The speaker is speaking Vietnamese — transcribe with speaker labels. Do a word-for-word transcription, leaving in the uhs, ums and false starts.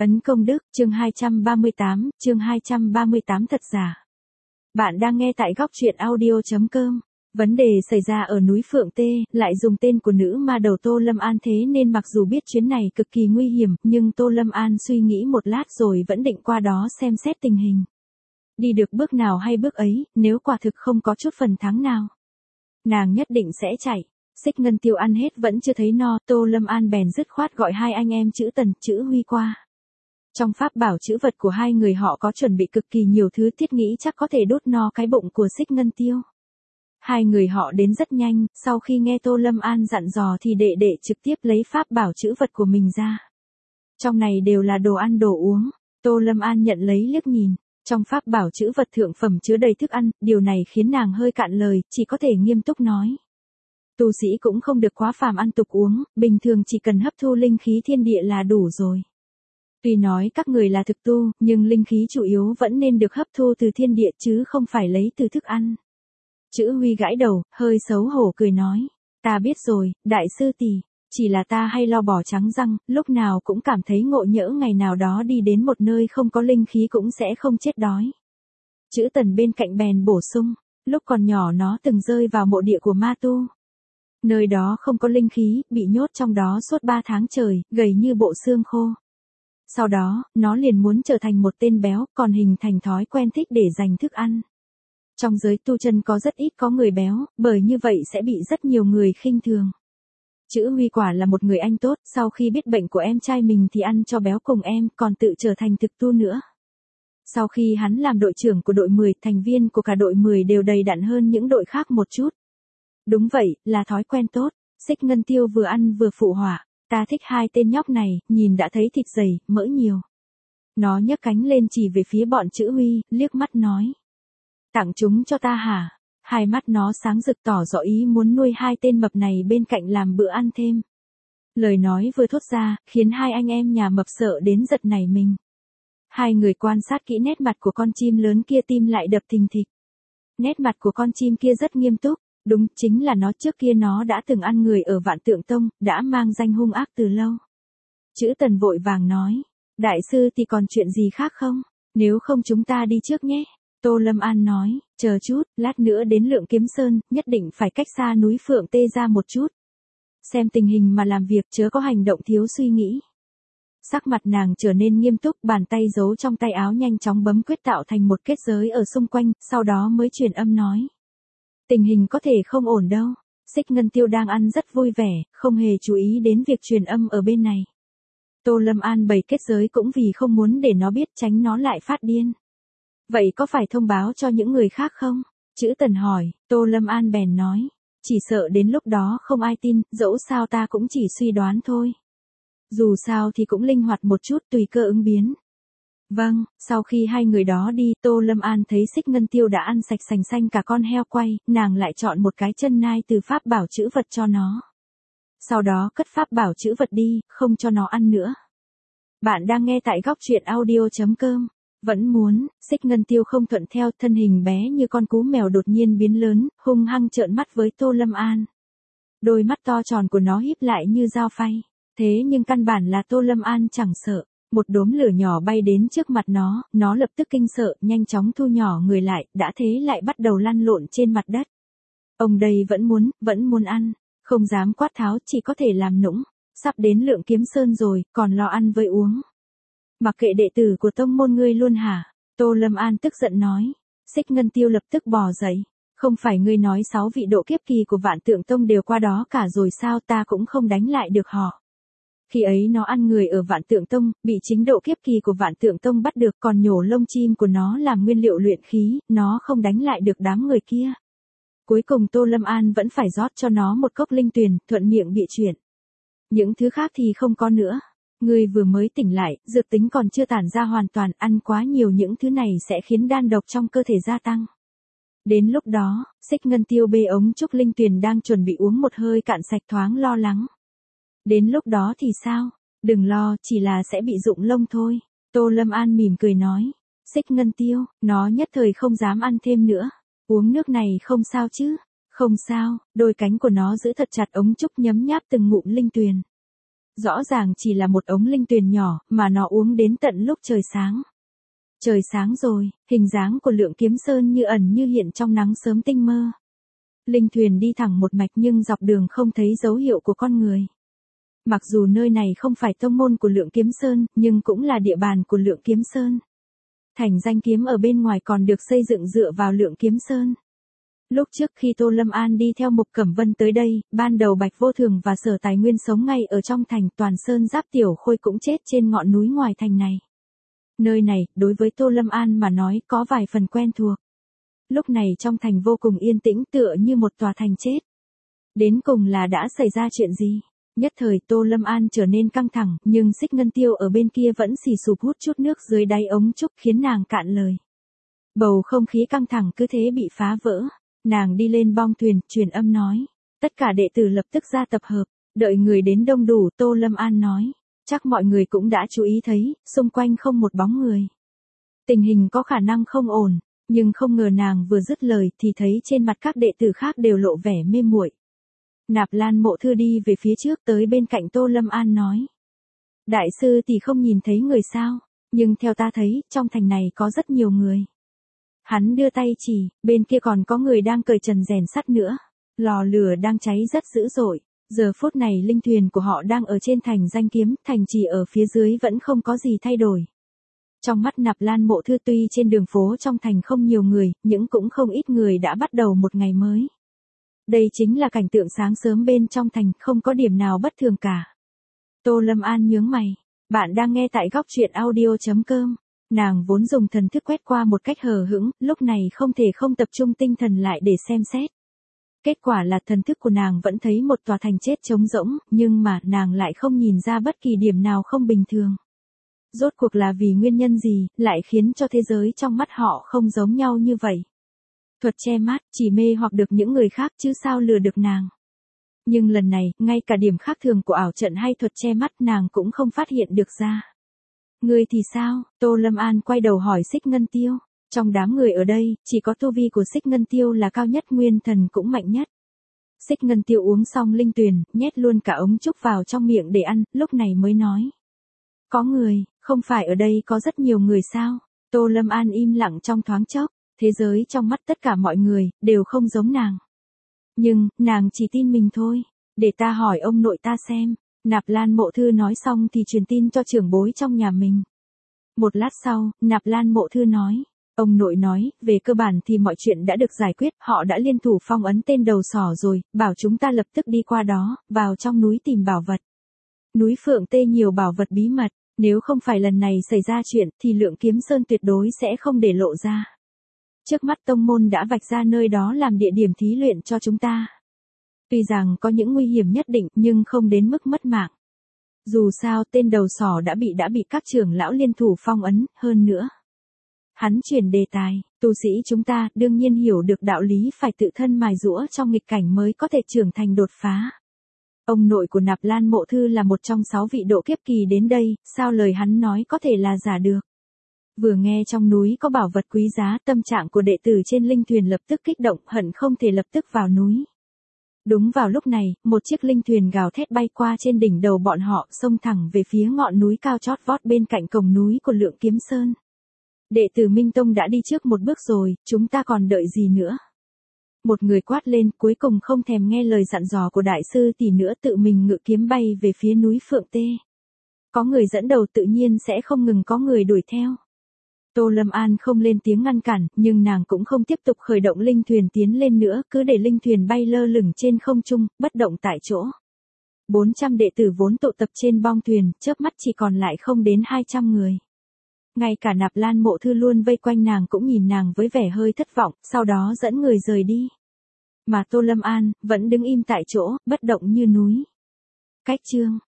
Speaker 1: Ấn công đức, chương hai trăm ba mươi tám, chương hai trăm ba mươi tám thật giả. Bạn đang nghe tại góc truyện audio.com. Vấn đề xảy ra ở núi Phượng Tê, lại dùng tên của nữ ma đầu Tô Lâm An, thế nên mặc dù biết chuyến này cực kỳ nguy hiểm, nhưng Tô Lâm An suy nghĩ một lát rồi vẫn định qua đó xem xét tình hình. Đi được bước nào hay bước ấy, nếu quả thực không có chút phần thắng nào, nàng nhất định sẽ chạy. Xích Ngân Tiêu ăn hết vẫn chưa thấy no, Tô Lâm An bèn dứt khoát gọi hai anh em chữ Tần, chữ Huy qua. Trong pháp bảo chữ vật của hai người họ có chuẩn bị cực kỳ nhiều thứ, thiết nghĩ chắc có thể đốt no cái bụng của Xích Ngân Tiêu. Hai người họ đến rất nhanh, sau khi nghe Tô Lâm An dặn dò thì đệ đệ trực tiếp lấy pháp bảo chữ vật của mình ra. Trong này đều là đồ ăn đồ uống, Tô Lâm An nhận lấy liếc nhìn. Trong pháp bảo chữ vật thượng phẩm chứa đầy thức ăn, điều này khiến nàng hơi cạn lời, chỉ có thể nghiêm túc nói. Tu sĩ cũng không được quá phàm ăn tục uống, bình thường chỉ cần hấp thu linh khí thiên địa là đủ rồi. Tuy nói các người là thực tu, nhưng linh khí chủ yếu vẫn nên được hấp thu từ thiên địa chứ không phải lấy từ thức ăn. Chữ Huy gãi đầu, hơi xấu hổ cười nói. Ta biết rồi, đại sư tỷ, chỉ là ta hay lo bỏ trắng răng, lúc nào cũng cảm thấy ngộ nhỡ ngày nào đó đi đến một nơi không có linh khí cũng sẽ không chết đói. Chữ Tần bên cạnh bèn bổ sung, lúc còn nhỏ nó từng rơi vào mộ địa của ma tu. Nơi đó không có linh khí, bị nhốt trong đó suốt ba tháng trời, gầy như bộ xương khô. Sau đó, nó liền muốn trở thành một tên béo, còn hình thành thói quen thích để dành thức ăn. Trong giới tu chân có rất ít có người béo, bởi như vậy sẽ bị rất nhiều người khinh thường. Chữ Huy quả là một người anh tốt, sau khi biết bệnh của em trai mình thì ăn cho béo cùng em, còn tự trở thành thực tu nữa. Sau khi hắn làm đội trưởng của đội mười, thành viên của cả đội mười đều đầy đặn hơn những đội khác một chút. Đúng vậy, là thói quen tốt. Xích Ngân Tiêu vừa ăn vừa phụ họa. Ta thích hai tên nhóc này, nhìn đã thấy thịt dày, mỡ nhiều. Nó nhấc cánh lên chỉ về phía bọn chữ Huy, liếc mắt nói. Tặng chúng cho ta hả? Hai mắt nó sáng rực tỏ rõ ý muốn nuôi hai tên mập này bên cạnh làm bữa ăn thêm. Lời nói vừa thốt ra, khiến hai anh em nhà mập sợ đến giật nảy mình. Hai người quan sát kỹ nét mặt của con chim lớn kia, tim lại đập thình thịch. Nét mặt của con chim kia rất nghiêm túc. Đúng, chính là nó, trước kia nó đã từng ăn người ở Vạn Tượng Tông, đã mang danh hung ác từ lâu. Chữ Tần vội vàng nói, đại sư thì còn chuyện gì khác không? Nếu không chúng ta đi trước nhé. Tô Lâm An nói, chờ chút, lát nữa đến Lượng Kiếm Sơn, nhất định phải cách xa núi Phượng Tê ra một chút. Xem tình hình mà làm việc, chớ có hành động thiếu suy nghĩ. Sắc mặt nàng trở nên nghiêm túc, bàn tay giấu trong tay áo nhanh chóng bấm quyết tạo thành một kết giới ở xung quanh, sau đó mới truyền âm nói. Tình hình có thể không ổn đâu. Xích Ngân Tiêu đang ăn rất vui vẻ, không hề chú ý đến việc truyền âm ở bên này. Tô Lâm An bày kết giới cũng vì không muốn để nó biết, tránh nó lại phát điên. Vậy có phải thông báo cho những người khác không? Chữ Tần hỏi. Tô Lâm An bèn nói. Chỉ sợ đến lúc đó không ai tin, dẫu sao ta cũng chỉ suy đoán thôi. Dù sao thì cũng linh hoạt một chút, tùy cơ ứng biến. Vâng, sau khi hai người đó đi, Tô Lâm An thấy Xích Ngân Tiêu đã ăn sạch sành xanh cả con heo quay, nàng lại chọn một cái chân nai từ pháp bảo chữ vật cho nó. Sau đó cất pháp bảo chữ vật đi, không cho nó ăn nữa. Bạn đang nghe tại góc truyện audio.com. Vẫn muốn, Xích Ngân Tiêu không thuận theo, thân hình bé như con cú mèo đột nhiên biến lớn, hung hăng trợn mắt với Tô Lâm An. Đôi mắt to tròn của nó híp lại như dao phay. Thế nhưng căn bản là Tô Lâm An chẳng sợ. Một đốm lửa nhỏ bay đến trước mặt nó, nó lập tức kinh sợ, nhanh chóng thu nhỏ người lại, đã thế lại bắt đầu lăn lộn trên mặt đất. Ông đây vẫn muốn, vẫn muốn ăn, không dám quát tháo, chỉ có thể làm nũng. Sắp đến Lượng Kiếm Sơn rồi, còn lo ăn với uống. Mặc kệ đệ tử của tông môn ngươi luôn hả? Tô Lâm An tức giận nói. Xích Ngân Tiêu lập tức bò dậy. Không phải ngươi nói sáu vị độ kiếp kỳ của Vạn Tượng Tông đều qua đó cả rồi sao, ta cũng không đánh lại được họ. Khi ấy nó ăn người ở Vạn Tượng Tông, bị chính độ kiếp kỳ của Vạn Tượng Tông bắt được, còn nhổ lông chim của nó làm nguyên liệu luyện khí, nó không đánh lại được đám người kia. Cuối cùng Tô Lâm An vẫn phải rót cho nó một cốc linh tuyền, thuận miệng bịa chuyện. Những thứ khác thì không có nữa. Ngươi vừa mới tỉnh lại, dược tính còn chưa tản ra hoàn toàn, ăn quá nhiều những thứ này sẽ khiến đan độc trong cơ thể gia tăng. Đến lúc đó, Xích Ngân Tiêu bê ống trúc linh tuyền đang chuẩn bị uống một hơi cạn sạch, thoáng lo lắng. Đến lúc đó thì sao? Đừng lo, chỉ là sẽ bị rụng lông thôi. Tô Lâm An mỉm cười nói. Xích Ngân Tiêu, nó nhất thời không dám ăn thêm nữa. Uống nước này không sao chứ? Không sao, đôi cánh của nó giữ thật chặt ống trúc, nhấm nháp từng ngụm linh tuyền. Rõ ràng chỉ là một ống linh tuyền nhỏ, mà nó uống đến tận lúc trời sáng. Trời sáng rồi, hình dáng của Lượng Kiếm Sơn như ẩn như hiện trong nắng sớm tinh mơ. Linh thuyền đi thẳng một mạch nhưng dọc đường không thấy dấu hiệu của con người. Mặc dù nơi này không phải tông môn của Lượng Kiếm Sơn, nhưng cũng là địa bàn của Lượng Kiếm Sơn. Thành Danh Kiếm ở bên ngoài còn được xây dựng dựa vào Lượng Kiếm Sơn. Lúc trước khi Tô Lâm An đi theo Mục Cẩm Vân tới đây, ban đầu Bạch Vô Thường và Sở Tài Nguyên sống ngay ở trong thành, Toàn Sơn Giáp Tiểu Khôi cũng chết trên ngọn núi ngoài thành này. Nơi này, đối với Tô Lâm An mà nói có vài phần quen thuộc. Lúc này trong thành vô cùng yên tĩnh tựa như một tòa thành chết. Đến cùng là đã xảy ra chuyện gì? Nhất thời Tô Lâm An trở nên căng thẳng, nhưng Xích Ngân Tiêu ở bên kia vẫn xì sụp hút chút nước dưới đáy ống trúc khiến nàng cạn lời. Bầu không khí căng thẳng cứ thế bị phá vỡ. Nàng đi lên bong thuyền, truyền âm nói. Tất cả đệ tử lập tức ra tập hợp, đợi người đến đông đủ. Tô Lâm An nói. Chắc mọi người cũng đã chú ý thấy, xung quanh không một bóng người. Tình hình có khả năng không ổn, nhưng không ngờ nàng vừa dứt lời thì thấy trên mặt các đệ tử khác đều lộ vẻ mê muội. Nạp Lan Mộ Thư đi về phía trước tới bên cạnh Tô Lâm An nói. Đại sư thì không nhìn thấy người sao, nhưng theo ta thấy, trong thành này có rất nhiều người. Hắn đưa tay chỉ, bên kia còn có người đang cởi trần rèn sắt nữa. Lò lửa đang cháy rất dữ dội. Giờ phút này linh thuyền của họ đang ở trên Thành Danh Kiếm, thành trì ở phía dưới vẫn không có gì thay đổi. Trong mắt Nạp Lan Mộ Thư tuy trên đường phố trong thành không nhiều người, nhưng cũng không ít người đã bắt đầu một ngày mới. Đây chính là cảnh tượng sáng sớm bên trong thành, không có điểm nào bất thường cả. Tô Lâm An nhướng mày. Bạn đang nghe tại góc truyện audio chấm com. Nàng vốn dùng thần thức quét qua một cách hờ hững, lúc này không thể không tập trung tinh thần lại để xem xét. Kết quả là thần thức của nàng vẫn thấy một tòa thành chết trống rỗng, nhưng mà nàng lại không nhìn ra bất kỳ điểm nào không bình thường. Rốt cuộc là vì nguyên nhân gì, lại khiến cho thế giới trong mắt họ không giống nhau như vậy. Thuật che mắt, chỉ mê hoặc được những người khác chứ sao lừa được nàng. Nhưng lần này, ngay cả điểm khác thường của ảo trận hay thuật che mắt nàng cũng không phát hiện được ra. Ngươi thì sao? Tô Lâm An quay đầu hỏi Xích Ngân Tiêu. Trong đám người ở đây, chỉ có tu vi của Xích Ngân Tiêu là cao nhất, nguyên thần cũng mạnh nhất. Xích Ngân Tiêu uống xong linh tuyền, nhét luôn cả ống trúc vào trong miệng để ăn, lúc này mới nói. Có người, không phải ở đây có rất nhiều người sao? Tô Lâm An im lặng trong thoáng chốc, thế giới trong mắt tất cả mọi người, đều không giống nàng. Nhưng, nàng chỉ tin mình thôi, để ta hỏi ông nội ta xem. Nạp Lan Mộ Thư nói xong thì truyền tin cho trưởng bối trong nhà mình. Một lát sau, Nạp Lan Mộ Thư nói. Ông nội nói, về cơ bản thì mọi chuyện đã được giải quyết, họ đã liên thủ phong ấn tên đầu sỏ rồi, bảo chúng ta lập tức đi qua đó, vào trong núi tìm bảo vật. Núi Phượng Tê nhiều bảo vật bí mật, nếu không phải lần này xảy ra chuyện thì Lượng Kiếm Sơn tuyệt đối sẽ không để lộ ra. Trước mắt tông môn đã vạch ra nơi đó làm địa điểm thí luyện cho chúng ta. Tuy rằng có những nguy hiểm nhất định nhưng không đến mức mất mạng. Dù sao tên đầu sỏ đã bị đã bị các trưởng lão liên thủ phong ấn, hơn nữa. Hắn chuyển đề tài, tu sĩ chúng ta đương nhiên hiểu được đạo lý phải tự thân mài giũa trong nghịch cảnh mới có thể trưởng thành đột phá. Ông nội của Nạp Lan Mộ Thư là một trong sáu vị độ kiếp kỳ đến đây, sao lời hắn nói có thể là giả được. Vừa nghe trong núi có bảo vật quý giá, tâm trạng của đệ tử trên linh thuyền lập tức kích động, hận không thể lập tức vào núi. Đúng vào lúc này, một chiếc linh thuyền gào thét bay qua trên đỉnh đầu bọn họ, xông thẳng về phía ngọn núi cao chót vót bên cạnh cổng núi của Lượng Kiếm Sơn. Đệ tử Minh Tông đã đi trước một bước rồi, chúng ta còn đợi gì nữa? Một người quát lên, cuối cùng không thèm nghe lời dặn dò của đại sư tỷ nữa, tự mình ngự kiếm bay về phía núi Phượng Tê. Có người dẫn đầu tự nhiên sẽ không ngừng có người đuổi theo. Tô Lâm An không lên tiếng ngăn cản, nhưng nàng cũng không tiếp tục khởi động linh thuyền tiến lên nữa, cứ để linh thuyền bay lơ lửng trên không trung, bất động tại chỗ. bốn trăm đệ tử vốn tụ tập trên bong thuyền, chớp mắt chỉ còn lại không đến hai trăm người. Ngay cả Nạp Lan Mộ Thư luôn vây quanh nàng cũng nhìn nàng với vẻ hơi thất vọng, sau đó dẫn người rời đi. Mà Tô Lâm An, vẫn đứng im tại chỗ, bất động như núi. Cách chương.